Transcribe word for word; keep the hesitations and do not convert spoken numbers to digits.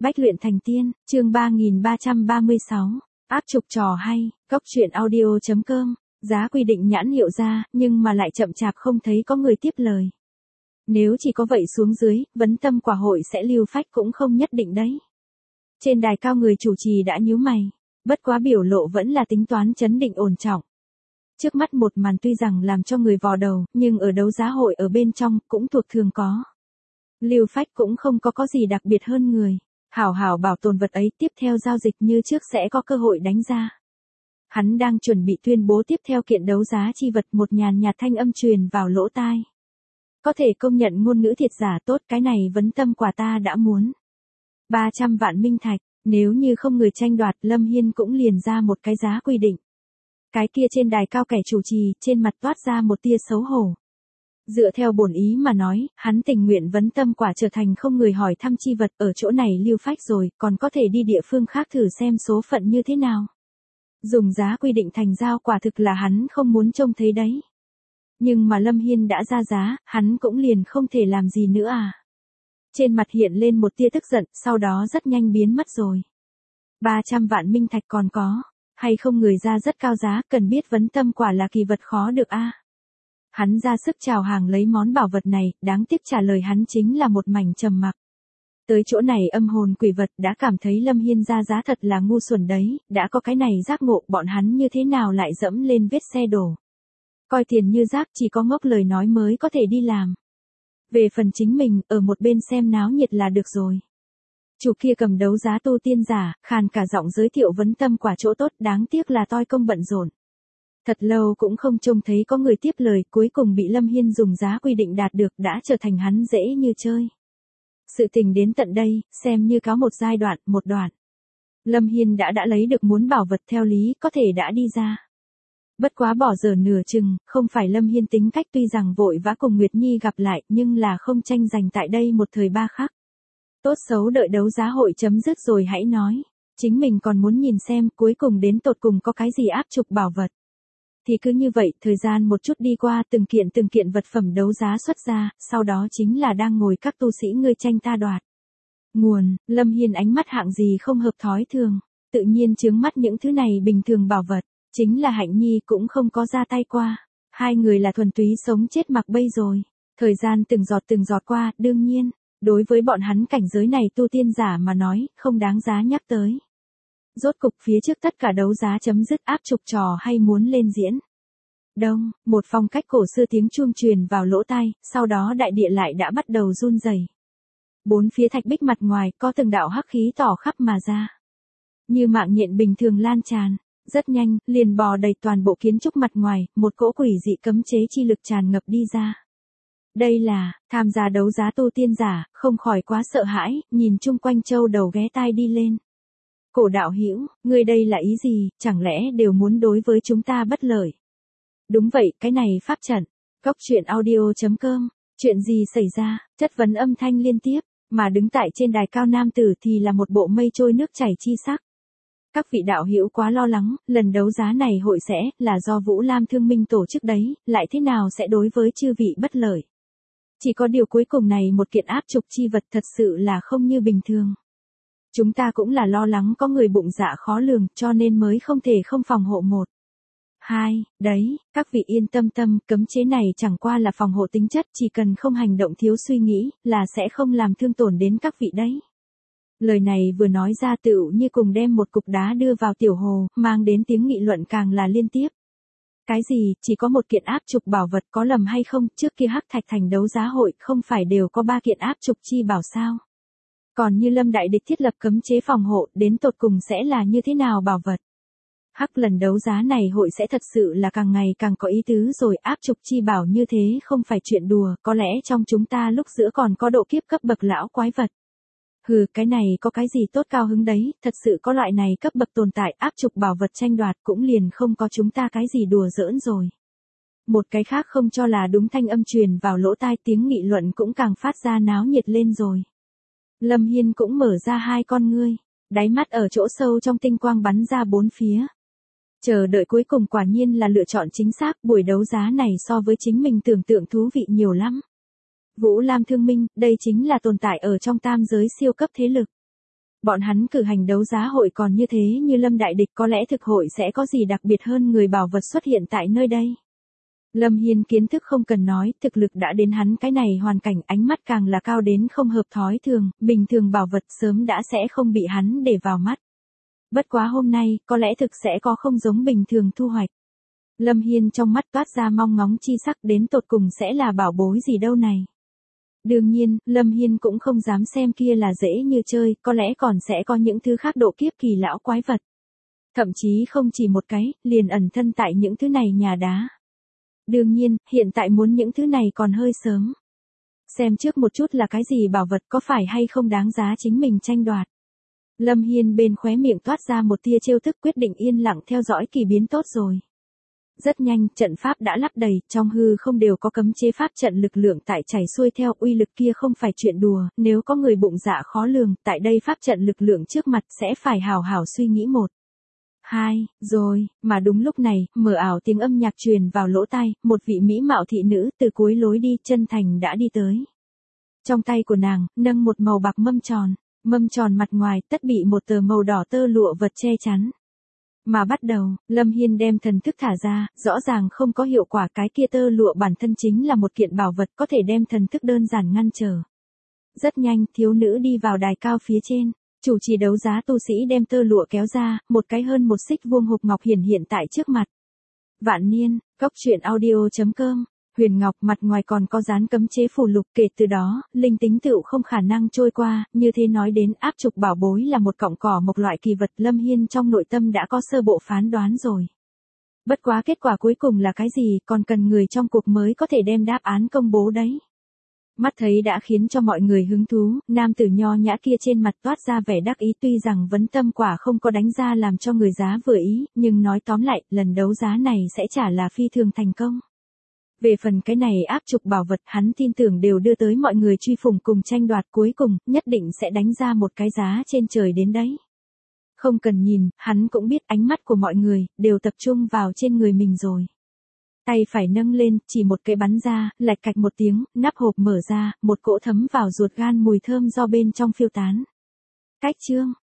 Bách luyện thành tiên, chương ba nghìn ba trăm ba mươi sáu, áp trục trò hay, góc truyện audio chấm com, giá quy định nhãn hiệu ra, nhưng mà lại chậm chạp không thấy có người tiếp lời. Nếu chỉ có vậy xuống dưới, vấn tâm quả hội sẽ lưu phách cũng không nhất định đấy. Trên đài cao người chủ trì đã nhíu mày, bất quá biểu lộ vẫn là tính toán chấn định ổn trọng. Trước mắt một màn tuy rằng làm cho người vò đầu, nhưng ở đấu giá hội ở bên trong cũng thuộc thường có. Lưu phách cũng không có có gì đặc biệt hơn người. Hảo hảo bảo tồn vật ấy, tiếp theo giao dịch như trước sẽ có cơ hội đánh ra. Hắn đang chuẩn bị tuyên bố tiếp theo kiện đấu giá chi vật, một nhàn nhạt thanh âm truyền vào lỗ tai. Có thể công nhận ngôn ngữ thiệt giả tốt, cái này vấn tâm quả ta đã muốn. ba trăm vạn minh thạch, nếu như không người tranh đoạt, Lâm Hiên cũng liền ra một cái giá quy định. Cái kia trên đài cao kẻ chủ trì, trên mặt toát ra một tia xấu hổ. Dựa theo bổn ý mà nói, hắn tình nguyện vấn tâm quả trở thành không người hỏi thăm chi vật, ở chỗ này lưu phách rồi, còn có thể đi địa phương khác thử xem số phận như thế nào. Dùng giá quy định thành giao quả thực là hắn không muốn trông thấy đấy. Nhưng mà Lâm Hiên đã ra giá, hắn cũng liền không thể làm gì nữa à. Trên mặt hiện lên một tia tức giận, sau đó rất nhanh biến mất rồi. ba trăm vạn minh thạch còn có, hay không người ra rất cao giá, cần biết vấn tâm quả là kỳ vật khó được a. À. Hắn ra sức chào hàng lấy món bảo vật này, đáng tiếc trả lời hắn chính là một mảnh trầm mặc. Tới chỗ này âm hồn quỷ vật đã cảm thấy Lâm Hiên ra giá thật là ngu xuẩn đấy, đã có cái này giác ngộ, bọn hắn như thế nào lại dẫm lên vết xe đổ. Coi tiền như rác, chỉ có ngốc lời nói mới có thể đi làm. Về phần chính mình, ở một bên xem náo nhiệt là được rồi. Chủ kia cầm đấu giá tu tiên giả, khàn cả giọng giới thiệu vấn tâm quả chỗ tốt, đáng tiếc là toi công bận rộn. Thật lâu cũng không trông thấy có người tiếp lời, cuối cùng bị Lâm Hiên dùng giá quy định đạt được, đã trở thành hắn dễ như chơi. Sự tình đến tận đây, xem như có một giai đoạn, một đoạn. Lâm Hiên đã đã lấy được muốn bảo vật, theo lý, có thể đã đi ra. Bất quá bỏ giờ nửa chừng, không phải Lâm Hiên tính cách, tuy rằng vội vã cùng Nguyệt Nhi gặp lại, nhưng là không tranh giành tại đây một thời ba khắc. Tốt xấu đợi đấu giá hội chấm dứt rồi hãy nói. Chính mình còn muốn nhìn xem cuối cùng đến tột cùng có cái gì áp trục bảo vật. Thì cứ như vậy, thời gian một chút đi qua, từng kiện từng kiện vật phẩm đấu giá xuất ra, sau đó chính là đang ngồi các tu sĩ ngươi tranh ta đoạt. Nguồn, Lâm Hiên ánh mắt hạng gì không hợp thói thường, tự nhiên chướng mắt những thứ này bình thường bảo vật, chính là Hạnh Nhi cũng không có ra tay qua. Hai người là thuần túy sống chết mặc bây rồi. Thời gian từng giọt từng giọt qua, đương nhiên, đối với bọn hắn cảnh giới này tu tiên giả mà nói, không đáng giá nhắc tới. Rốt cục phía trước tất cả đấu giá chấm dứt, áp trục trò hay muốn lên diễn. Đông, một phong cách cổ xưa tiếng chuông truyền vào lỗ tai, sau đó đại địa lại đã bắt đầu run rẩy. Bốn phía thạch bích mặt ngoài có từng đạo hắc khí tỏ khắp mà ra. Như mạng nhện bình thường lan tràn, rất nhanh, liền bò đầy toàn bộ kiến trúc mặt ngoài, một cỗ quỷ dị cấm chế chi lực tràn ngập đi ra. Đây là, tham gia đấu giá tu tiên giả, không khỏi quá sợ hãi, nhìn chung quanh châu đầu ghé tai đi lên. Cổ đạo hữu, ngươi đây là ý gì, chẳng lẽ đều muốn đối với chúng ta bất lợi? Đúng vậy, cái này pháp trận. Góc truyện audio chấm com, chuyện gì xảy ra, chất vấn âm thanh liên tiếp, mà đứng tại trên đài cao nam tử thì là một bộ mây trôi nước chảy chi sắc. Các vị đạo hữu quá lo lắng, lần đấu giá này hội sẽ là do Vũ Lam Thương Minh tổ chức đấy, lại thế nào sẽ đối với chư vị bất lợi? Chỉ có điều cuối cùng này một kiện áp trục chi vật thật sự là không như bình thường. Chúng ta cũng là lo lắng có người bụng dạ khó lường, cho nên mới không thể không phòng hộ một. Hai, đấy, các vị yên tâm tâm, cấm chế này chẳng qua là phòng hộ tính chất, chỉ cần không hành động thiếu suy nghĩ, là sẽ không làm thương tổn đến các vị đấy. Lời này vừa nói ra tựu như cùng đem một cục đá đưa vào tiểu hồ, mang đến tiếng nghị luận càng là liên tiếp. Cái gì, chỉ có một kiện áp trục bảo vật có lầm hay không, trước kia Hắc Thạch Thành đấu giá hội không phải đều có ba kiện áp trục chi bảo sao? Còn như Lâm Đại Địch thiết lập cấm chế phòng hộ, đến tột cùng sẽ là như thế nào bảo vật? Hắc lần đấu giá này hội sẽ thật sự là càng ngày càng có ý tứ rồi, áp trục chi bảo như thế không phải chuyện đùa, có lẽ trong chúng ta lúc giữa còn có độ kiếp cấp bậc lão quái vật. Hừ, cái này có cái gì tốt cao hứng đấy, thật sự có loại này cấp bậc tồn tại, áp trục bảo vật tranh đoạt cũng liền không có chúng ta cái gì đùa giỡn rồi. Một cái khác không cho là đúng thanh âm truyền vào lỗ tai, tiếng nghị luận cũng càng phát ra náo nhiệt lên rồi. Lâm Hiên cũng mở ra hai con ngươi, đáy mắt ở chỗ sâu trong tinh quang bắn ra bốn phía. Chờ đợi cuối cùng quả nhiên là lựa chọn chính xác, buổi đấu giá này so với chính mình tưởng tượng thú vị nhiều lắm. Vũ Lam Thương Minh, đây chính là tồn tại ở trong tam giới siêu cấp thế lực. Bọn hắn cử hành đấu giá hội còn như thế như Lâm đại địch có lẽ thực hội sẽ có gì đặc biệt hơn người bảo vật xuất hiện tại nơi đây. Lâm Hiên kiến thức không cần nói, thực lực đã đến hắn cái này hoàn cảnh, ánh mắt càng là cao đến không hợp thói thường, bình thường bảo vật sớm đã sẽ không bị hắn để vào mắt. Bất quá hôm nay, có lẽ thực sẽ có không giống bình thường thu hoạch. Lâm Hiên trong mắt toát ra mong ngóng chi sắc, đến tột cùng sẽ là bảo bối gì đâu này. Đương nhiên, Lâm Hiên cũng không dám xem kia là dễ như chơi, có lẽ còn sẽ có những thứ khác độ kiếp kỳ lão quái vật. Thậm chí không chỉ một cái, liền ẩn thân tại những thứ này nhà đá. Đương nhiên, hiện tại muốn những thứ này còn hơi sớm. Xem trước một chút là cái gì bảo vật, có phải hay không đáng giá chính mình tranh đoạt. Lâm Hiên bên khóe miệng toát ra một tia trêu tức, quyết định yên lặng theo dõi kỳ biến tốt rồi. Rất nhanh, trận pháp đã lắp đầy, trong hư không đều có cấm chế pháp trận lực lượng tại chảy xuôi theo, uy lực kia không phải chuyện đùa, nếu có người bụng dạ khó lường, tại đây pháp trận lực lượng trước mặt sẽ phải hào hào suy nghĩ một. Hai, rồi, mà đúng lúc này, mờ ảo tiếng âm nhạc truyền vào lỗ tai, một vị mỹ mạo thị nữ từ cuối lối đi chân thành đã đi tới. Trong tay của nàng, nâng một màu bạc mâm tròn, mâm tròn mặt ngoài tất bị một tờ màu đỏ tơ lụa vật che chắn. Mà bắt đầu, Lâm Hiên đem thần thức thả ra, rõ ràng không có hiệu quả, cái kia tơ lụa bản thân chính là một kiện bảo vật có thể đem thần thức đơn giản ngăn trở. Rất nhanh, thiếu nữ đi vào đài cao phía trên. Chủ trì đấu giá tu sĩ đem tơ lụa kéo ra, một cái hơn một xích vuông hộp ngọc hiển hiện tại trước mặt. Vạn niên, cốc truyện audio chấm com, huyền ngọc mặt ngoài còn có dán cấm chế phù lục, kể từ đó, linh tính tựu không khả năng trôi qua, như thế nói đến áp trục bảo bối là một cọng cỏ một loại kỳ vật, Lâm Hiên trong nội tâm đã có sơ bộ phán đoán rồi. Bất quá kết quả cuối cùng là cái gì, còn cần người trong cuộc mới có thể đem đáp án công bố đấy. Mắt thấy đã khiến cho mọi người hứng thú, nam tử nho nhã kia trên mặt toát ra vẻ đắc ý, tuy rằng vấn tâm quả không có đánh ra làm cho người giá vừa ý, nhưng nói tóm lại, lần đấu giá này sẽ chả là phi thường thành công. Về phần cái này áp trục bảo vật, hắn tin tưởng đều đưa tới mọi người truy phủng cùng tranh đoạt, cuối cùng, nhất định sẽ đánh ra một cái giá trên trời đến đấy. Không cần nhìn, hắn cũng biết ánh mắt của mọi người, đều tập trung vào trên người mình rồi. Tay phải nâng lên, chỉ một cái bắn ra, lạch cạch một tiếng, nắp hộp mở ra, một cỗ thấm vào ruột gan mùi thơm do bên trong phiêu tán. Cách chương,